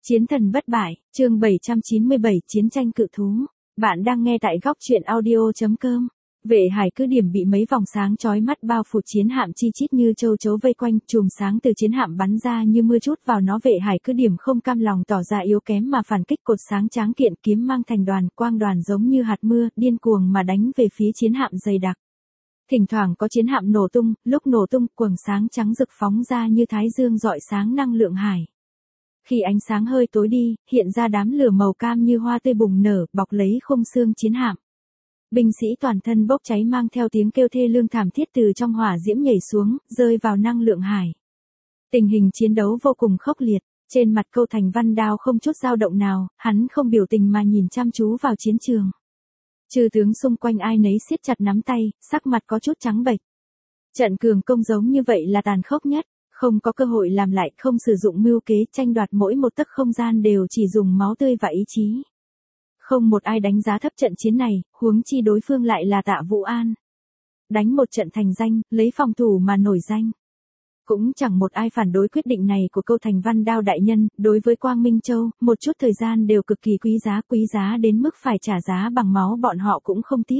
Chiến thần bất bại, chương 797 Chiến tranh cự thú. Bạn đang nghe tại góc truyện audio.com. Vệ hải cứ điểm bị mấy vòng sáng chói mắt bao phủ chiến hạm chi chít như châu chấu vây quanh, chùm sáng từ chiến hạm bắn ra như mưa trút vào nó. Vệ hải cứ điểm không cam lòng tỏ ra yếu kém mà phản kích, cột sáng tráng kiện, kiếm mang thành đoàn, quang đoàn giống như hạt mưa, điên cuồng mà đánh về phía chiến hạm dày đặc. Thỉnh thoảng có chiến hạm nổ tung, lúc nổ tung, quầng sáng trắng rực phóng ra như thái dương rọi sáng năng lượng hải. Khi ánh sáng hơi tối đi, hiện ra đám lửa màu cam như hoa tươi bùng nở, bọc lấy khung xương chiến hạm. Binh sĩ toàn thân bốc cháy mang theo tiếng kêu thê lương thảm thiết từ trong hỏa diễm nhảy xuống, rơi vào năng lượng hải. Tình hình chiến đấu vô cùng khốc liệt, trên mặt Câu Thành Văn Đao không chút dao động nào, hắn không biểu tình mà nhìn chăm chú vào chiến trường. Chư tướng xung quanh ai nấy siết chặt nắm tay, sắc mặt có chút trắng bệch. Trận cường công giống như vậy là tàn khốc nhất. Không có cơ hội làm lại, không sử dụng mưu kế, tranh đoạt mỗi một tấc không gian đều chỉ dùng máu tươi và ý chí. Không một ai đánh giá thấp trận chiến này, huống chi đối phương lại là Tạ Vũ An. Đánh một trận thành danh, lấy phòng thủ mà nổi danh. Cũng chẳng một ai phản đối quyết định này của Câu Thành Văn Đao đại nhân. Đối với Quang Minh Châu, một chút thời gian đều cực kỳ quý giá đến mức phải trả giá bằng máu, bọn họ cũng không tiếc.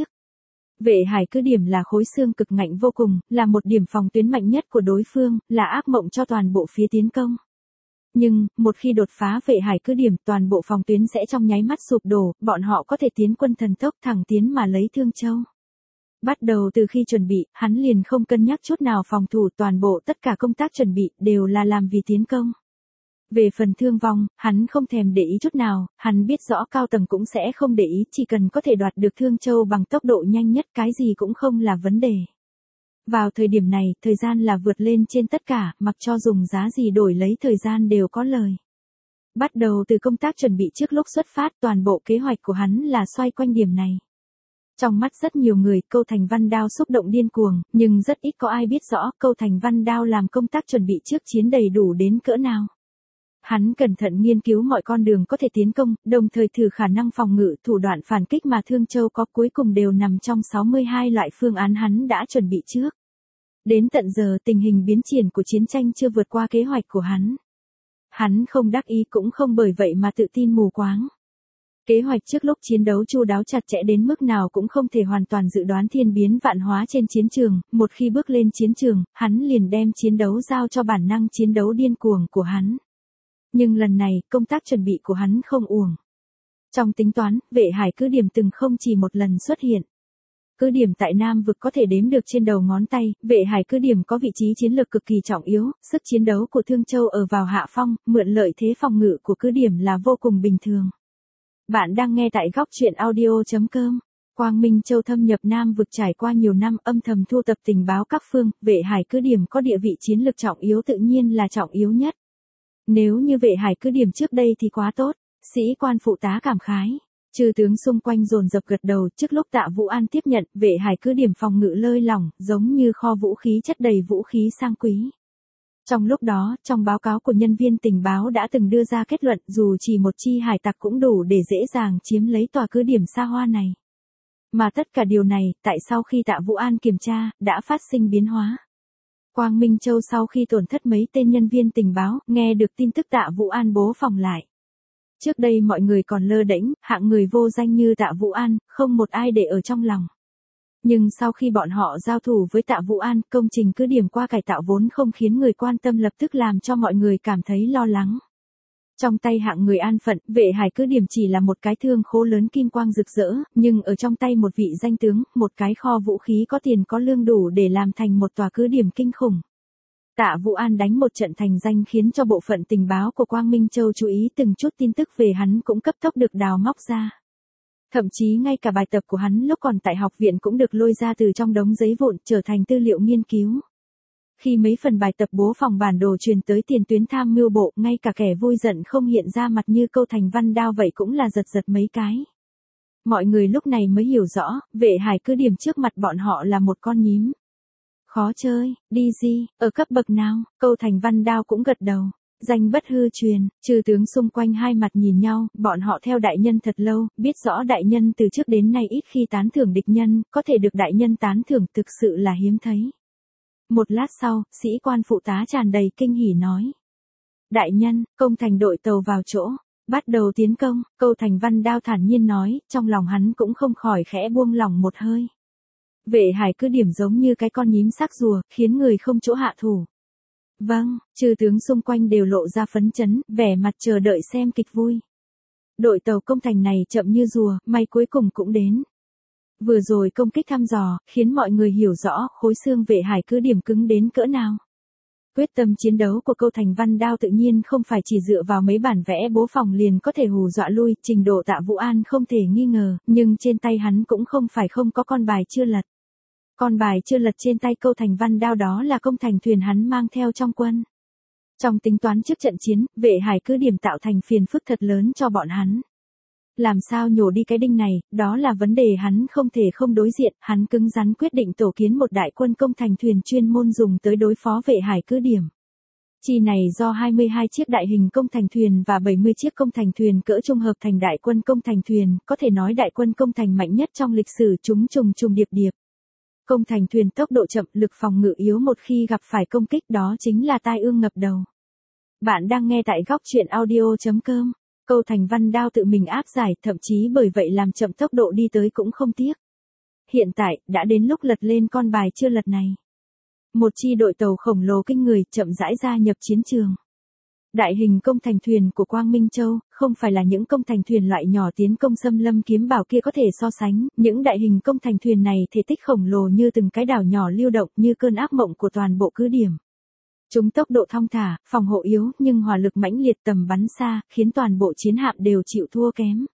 Vệ hải cứ điểm là khối xương cực ngạnh vô cùng, là một điểm phòng tuyến mạnh nhất của đối phương, là ác mộng cho toàn bộ phía tiến công. Nhưng, một khi đột phá vệ hải cứ điểm, toàn bộ phòng tuyến sẽ trong nháy mắt sụp đổ, bọn họ có thể tiến quân thần tốc thẳng tiến mà lấy Thương Châu. Bắt đầu từ khi chuẩn bị, hắn liền không cân nhắc chút nào phòng thủ, toàn bộ tất cả công tác chuẩn bị đều là làm vì tiến công. Về phần thương vong, hắn không thèm để ý chút nào, hắn biết rõ cao tầng cũng sẽ không để ý, chỉ cần có thể đoạt được Thương Châu bằng tốc độ nhanh nhất, cái gì cũng không là vấn đề. Vào thời điểm này, thời gian là vượt lên trên tất cả, mặc cho dùng giá gì đổi lấy thời gian đều có lời. Bắt đầu từ công tác chuẩn bị trước lúc xuất phát, toàn bộ kế hoạch của hắn là xoay quanh điểm này. Trong mắt rất nhiều người, Câu Thành Văn Đao xúc động điên cuồng, nhưng rất ít có ai biết rõ Câu Thành Văn Đao làm công tác chuẩn bị trước chiến đầy đủ đến cỡ nào. Hắn cẩn thận nghiên cứu mọi con đường có thể tiến công, đồng thời thử khả năng phòng ngự, thủ đoạn phản kích mà Thương Châu có, cuối cùng đều nằm trong 62 loại phương án hắn đã chuẩn bị trước. Đến tận giờ, tình hình biến triển của chiến tranh chưa vượt qua kế hoạch của hắn. Hắn không đắc ý cũng không bởi vậy mà tự tin mù quáng. Kế hoạch trước lúc chiến đấu chu đáo chặt chẽ đến mức nào cũng không thể hoàn toàn dự đoán thiên biến vạn hóa trên chiến trường, một khi bước lên chiến trường, hắn liền đem chiến đấu giao cho bản năng chiến đấu điên cuồng của hắn. Nhưng lần này, công tác chuẩn bị của hắn không uổng. Trong tính toán, vệ hải cứ điểm từng không chỉ một lần xuất hiện. Cứ điểm tại Nam vực có thể đếm được trên đầu ngón tay, vệ hải cứ điểm có vị trí chiến lược cực kỳ trọng yếu, sức chiến đấu của Thương Châu ở vào hạ phong, mượn lợi thế phòng ngự của cứ điểm là vô cùng bình thường. Bạn đang nghe tại góc truyện audio.com. Quang Minh Châu thâm nhập Nam vực trải qua nhiều năm, âm thầm thu tập tình báo các phương, vệ hải cứ điểm có địa vị chiến lược trọng yếu, tự nhiên là trọng yếu nhất. Nếu như vệ hải cứ điểm trước đây thì quá tốt, sĩ quan phụ tá cảm khái. Chư tướng xung quanh dồn dập gật đầu. Trước lúc Tạ Vũ An tiếp nhận, vệ hải cứ điểm phòng ngự lơi lỏng, giống như kho vũ khí chất đầy vũ khí sang quý. Trong lúc đó, trong báo cáo của nhân viên tình báo đã từng đưa ra kết luận, dù chỉ một chi hải tặc cũng đủ để dễ dàng chiếm lấy tòa cứ điểm xa hoa này. Mà tất cả điều này, tại sau khi Tạ Vũ An kiểm tra, đã phát sinh biến hóa. Quang Minh Châu sau khi tổn thất mấy tên nhân viên tình báo, nghe được tin tức Tạ Vũ An bố phòng lại. Trước đây mọi người còn lơ đễnh, hạng người vô danh như Tạ Vũ An, không một ai để ở trong lòng. Nhưng sau khi bọn họ giao thủ với Tạ Vũ An, công trình cứ điểm qua cải tạo vốn không khiến người quan tâm lập tức làm cho mọi người cảm thấy lo lắng. Trong tay hạng người an phận, vệ hải cứ điểm chỉ là một cái thương khố lớn kim quang rực rỡ, nhưng ở trong tay một vị danh tướng, một cái kho vũ khí có tiền có lương đủ để làm thành một tòa cứ điểm kinh khủng. Tạ Vũ An đánh một trận thành danh khiến cho bộ phận tình báo của Quang Minh Châu chú ý, từng chút tin tức về hắn cũng cấp tốc được đào móc ra. Thậm chí ngay cả bài tập của hắn lúc còn tại học viện cũng được lôi ra từ trong đống giấy vụn, trở thành tư liệu nghiên cứu. Khi mấy phần bài tập bố phòng bản đồ truyền tới tiền tuyến tham mưu bộ, ngay cả kẻ vui giận không hiện ra mặt như Câu Thành Văn Đao vậy cũng là giật mấy cái. Mọi người lúc này mới hiểu rõ, vệ hải cứ điểm trước mặt bọn họ là một con nhím. Khó chơi, đi gì, ở cấp bậc nào? Câu Thành Văn Đao cũng gật đầu. Danh bất hư truyền. Chư tướng xung quanh hai mặt nhìn nhau, bọn họ theo đại nhân thật lâu, biết rõ đại nhân từ trước đến nay ít khi tán thưởng địch nhân, có thể được đại nhân tán thưởng thực sự là hiếm thấy. Một lát sau, sĩ quan phụ tá tràn đầy kinh hỉ nói. Đại nhân, công thành đội tàu vào chỗ. Bắt đầu tiến công, Câu Thành Văn Đao thản nhiên nói, trong lòng hắn cũng không khỏi khẽ buông lỏng một hơi. Vệ Hải cứ điểm giống như cái con nhím xác rùa, khiến người không chỗ hạ thủ. Vâng, chư tướng xung quanh đều lộ ra phấn chấn, vẻ mặt chờ đợi xem kịch vui. Đội tàu công thành này chậm như rùa, may cuối cùng cũng đến. Vừa rồi công kích thăm dò, khiến mọi người hiểu rõ khối xương Vệ Hải cứ điểm cứng đến cỡ nào. Quyết tâm chiến đấu của Câu Thành Văn Đao tự nhiên không phải chỉ dựa vào mấy bản vẽ bố phòng liền có thể hù dọa lui, trình độ Tạ Vũ An không thể nghi ngờ, nhưng trên tay hắn cũng không phải không có con bài chưa lật. Con bài chưa lật trên tay Câu Thành Văn Đao đó là công thành thuyền hắn mang theo trong quân. Trong tính toán trước trận chiến, Vệ Hải cứ điểm tạo thành phiền phức thật lớn cho bọn hắn. Làm sao nhổ đi cái đinh này, đó là vấn đề hắn không thể không đối diện, hắn cứng rắn quyết định tổ kiến một đại quân công thành thuyền chuyên môn dùng tới đối phó Vệ Hải cứ điểm. Chi này do 22 chiếc đại hình công thành thuyền và 70 chiếc công thành thuyền cỡ trung hợp thành đại quân công thành thuyền, có thể nói đại quân công thành mạnh nhất trong lịch sử, chúng trùng điệp điệp. Công thành thuyền tốc độ chậm, lực phòng ngự yếu, một khi gặp phải công kích đó chính là tai ương ngập đầu. Bạn đang nghe tại góc truyện audio.com. Câu Thành Văn Đao tự mình áp giải, thậm chí bởi vậy làm chậm tốc độ đi tới cũng không tiếc. Hiện tại, đã đến lúc lật lên con bài chưa lật này. Một chi đội tàu khổng lồ kinh người chậm rãi gia nhập chiến trường. Đại hình công thành thuyền của Quang Minh Châu, không phải là những công thành thuyền loại nhỏ tiến công xâm lâm kiếm bảo kia có thể so sánh, những đại hình công thành thuyền này thể tích khổng lồ như từng cái đảo nhỏ lưu động, như cơn ác mộng của toàn bộ cứ điểm. Chúng tốc độ thong thả, phòng hộ yếu, nhưng hỏa lực mãnh liệt, tầm bắn xa, khiến toàn bộ chiến hạm đều chịu thua kém.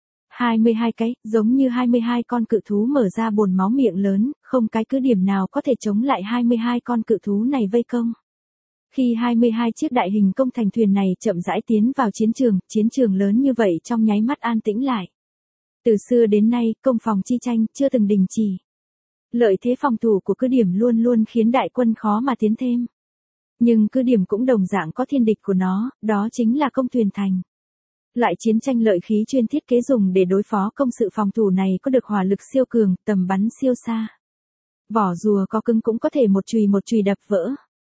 22 cái, giống như 22 con cự thú mở ra bồn máu miệng lớn, không cái cứ điểm nào có thể chống lại 22 con cự thú này vây công. Khi 22 chiếc đại hình công thành thuyền này chậm rãi tiến vào chiến trường lớn như vậy trong nháy mắt an tĩnh lại. Từ xưa đến nay, công phòng chi tranh chưa từng đình chỉ. Lợi thế phòng thủ của cứ điểm luôn luôn khiến đại quân khó mà tiến thêm. Nhưng cứ điểm cũng đồng dạng có thiên địch của nó, đó chính là công thuyền thành. Loại chiến tranh lợi khí chuyên thiết kế dùng để đối phó công sự phòng thủ này có được hỏa lực siêu cường, tầm bắn siêu xa. Vỏ rùa có cứng cũng có thể một chùy đập vỡ.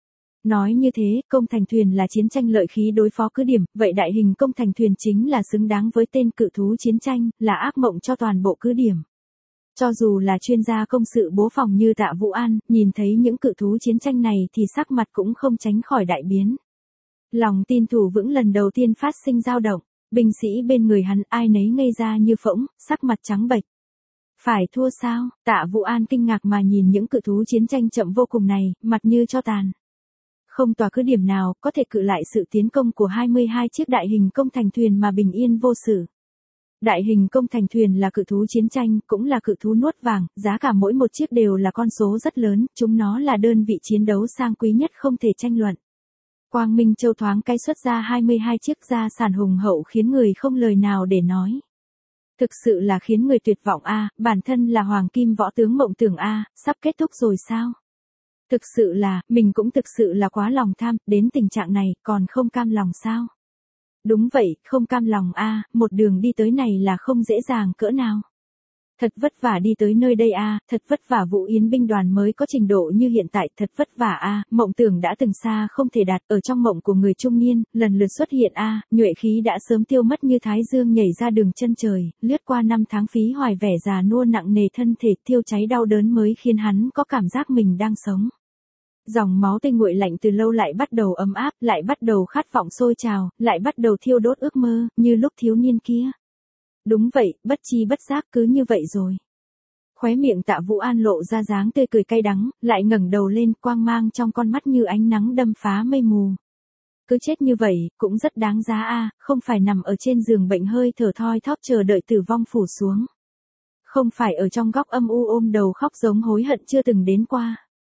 Nói như thế, công thành thuyền là chiến tranh lợi khí đối phó cứ điểm, vậy đại hình công thành thuyền chính là xứng đáng với tên cự thú chiến tranh, là ác mộng cho toàn bộ cứ điểm. Cho dù là chuyên gia công sự bố phòng như Tạ Vũ An, nhìn thấy những cự thú chiến tranh này thì sắc mặt cũng không tránh khỏi đại biến. Lòng tin thủ vững lần đầu tiên phát sinh dao động, binh sĩ bên người hắn ai nấy ngây ra như phỗng, sắc mặt trắng bệch. Phải thua sao? Tạ Vũ An kinh ngạc mà nhìn những cự thú chiến tranh chậm vô cùng này, mặt như tro tàn. Không tòa cứ điểm nào có thể cự lại sự tiến công của 22 chiếc đại hình công thành thuyền mà bình yên vô sự. Đại hình công thành thuyền là cự thú chiến tranh, cũng là cự thú nuốt vàng, giá cả mỗi một chiếc đều là con số rất lớn, chúng nó là đơn vị chiến đấu sang quý nhất không thể tranh luận. Quang Minh Châu thoáng cái xuất ra 22 chiếc gia sản hùng hậu khiến người không lời nào để nói. Thực sự là khiến người tuyệt vọng a, bản thân là hoàng kim võ tướng mộng tưởng a, sắp kết thúc rồi sao? Thực sự là, mình cũng thực sự là quá lòng tham, đến tình trạng này, còn không cam lòng sao? Đúng vậy, không cam lòng a, một đường đi tới này là không dễ dàng cỡ nào. Thật vất vả đi tới nơi đây a, thật vất vả Vũ Yến binh đoàn mới có trình độ như hiện tại, thật vất vả a, mộng tưởng đã từng xa không thể đạt, ở trong mộng của người trung niên, lần lượt xuất hiện a, nhuệ khí đã sớm tiêu mất như thái dương nhảy ra đường chân trời, lướt qua năm tháng phí hoài vẻ già nua nặng nề thân thể thiêu cháy đau đớn mới khiến hắn có cảm giác mình đang sống. Dòng máu tê nguội lạnh từ lâu lại bắt đầu ấm áp, lại bắt đầu khát vọng sôi trào, lại bắt đầu thiêu đốt ước mơ, như lúc thiếu niên kia. Đúng vậy, bất chi bất giác cứ như vậy rồi. Khóe miệng Tạ Vũ An lộ ra dáng tươi cười cay đắng, lại ngẩng đầu lên, quang mang trong con mắt như ánh nắng đâm phá mây mù. Cứ chết như vậy, cũng rất đáng giá a, không phải nằm ở trên giường bệnh hơi thở thoi thóp chờ đợi tử vong phủ xuống. Không phải ở trong góc âm u ôm đầu khóc giống hối hận chưa từng đến qua.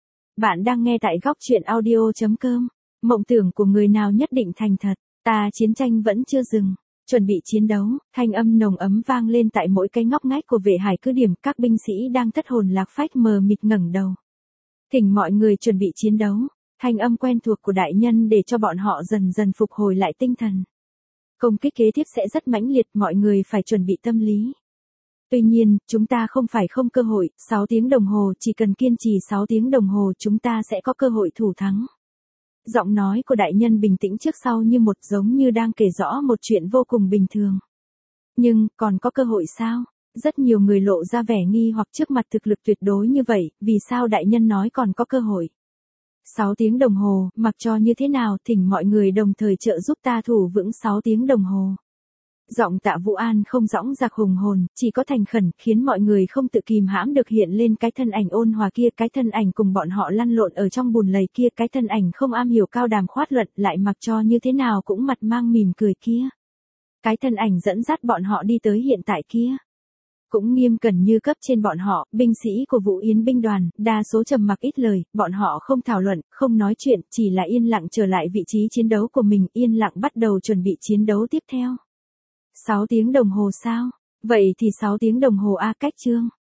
Bạn đang nghe tại góc truyện audio.com. Mộng tưởng của người nào nhất định thành thật, ta chiến tranh vẫn chưa dừng. Chuẩn bị chiến đấu, thanh âm nồng ấm vang lên tại mỗi cái ngóc ngách của Vệ Hải cứ điểm, các binh sĩ đang thất hồn lạc phách mờ mịt ngẩng đầu. Thỉnh mọi người chuẩn bị chiến đấu, thanh âm quen thuộc của đại nhân để cho bọn họ dần dần phục hồi lại tinh thần. Công kích kế tiếp sẽ rất mãnh liệt, mọi người phải chuẩn bị tâm lý. Tuy nhiên, chúng ta không phải không cơ hội, 6 tiếng đồng hồ, chỉ cần kiên trì 6 tiếng đồng hồ chúng ta sẽ có cơ hội thủ thắng. Giọng nói của đại nhân bình tĩnh trước sau như một, giống như đang kể rõ một chuyện vô cùng bình thường. Nhưng, còn có cơ hội sao? Rất nhiều người lộ ra vẻ nghi hoặc trước mặt thực lực tuyệt đối như vậy, vì sao đại nhân nói còn có cơ hội? 6 tiếng đồng hồ, mặc cho như thế nào, thỉnh mọi người đồng thời trợ giúp ta thủ vững 6 tiếng đồng hồ. Giọng Tạ Vũ An không dõng dạc hùng hồn, chỉ có thành khẩn, khiến mọi người không tự kìm hãm được hiện lên cái thân ảnh ôn hòa kia, cái thân ảnh cùng bọn họ lăn lộn ở trong bùn lầy kia, cái thân ảnh không am hiểu cao đàm khoát luận, lại mặc cho như thế nào cũng mặt mang mỉm cười kia. Cái thân ảnh dẫn dắt bọn họ đi tới hiện tại kia. Cũng nghiêm cẩn như cấp trên bọn họ, binh sĩ của Vũ Yến binh đoàn, đa số trầm mặc ít lời, bọn họ không thảo luận, không nói chuyện, chỉ là yên lặng trở lại vị trí chiến đấu của mình, yên lặng bắt đầu chuẩn bị chiến đấu tiếp theo. 6 tiếng đồng hồ sao? Vậy thì 6 tiếng đồng hồ a, cách chương.